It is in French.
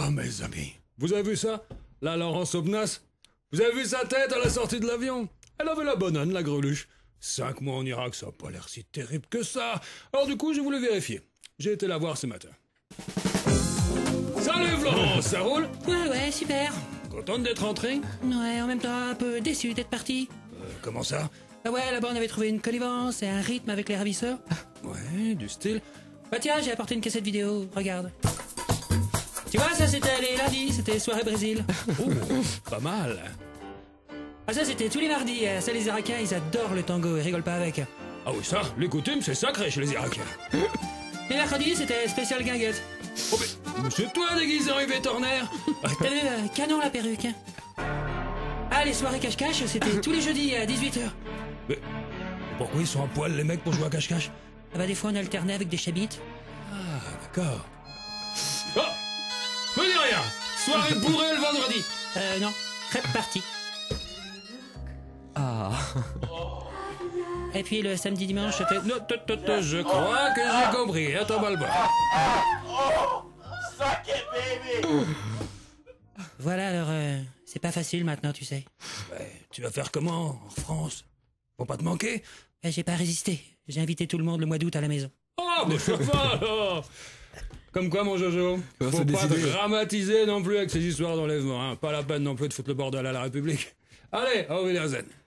Ah, mes amis, vous avez vu ça? La Laurence Aubenas? Vous avez vu sa tête à la sortie de l'avion? Elle avait la banane, la greluche. 5 mois en Irak, ça n'a pas l'air si terrible que ça. Alors du coup, j'ai voulu vérifier. J'ai été la voir ce matin. Salut Florence, ça roule? Ouais, super. Contente d'être rentrée? Ouais, en même temps, un peu déçu d'être parti. Comment ça? Ah ouais, là-bas, on avait trouvé une connivence et un rythme avec les ravisseurs. Ouais, du style. Bah tiens, j'ai apporté une cassette vidéo, regarde. Tu vois, ça c'était les lundis, c'était soirée Brésil. Oh, pas mal. Ah ça c'était tous les mardis, ça les Irakiens, ils adorent le tango, ils rigolent pas avec. Ah oui, ça, les coutumes, c'est sacré chez les Irakiens. Les mercredis, c'était spécial guinguette. Oh mais c'est toi déguisé en Yves Torner? T'as vu, canon la perruque. Ah, les soirées cache-cache, c'était tous les jeudis à 18h. Mais pourquoi ils sont en poil les mecs pour jouer à cache-cache? Ah bah des fois on alternait avec des chabites. Ah, d'accord. Oh, me dis rien. Soirée bourrée le vendredi. Non, crêpe party. Ah. Et puis le samedi dimanche, c'était... Non, je crois que j'ai compris. Attends, Balba. Voilà, alors, c'est pas facile maintenant, tu sais. Ouais, tu vas faire comment en France? Faut pas te manquer? J'ai pas résisté. J'ai invité tout le monde le mois d'août à la maison. Oh, mais ça va alors. Comme quoi, mon Jojo, Comment faut c'est pas décidé? dramatiser non plus avec ces histoires d'enlèvement. Hein. Pas la peine non plus de foutre le bordel à la République. Allez, au Wiedersehen.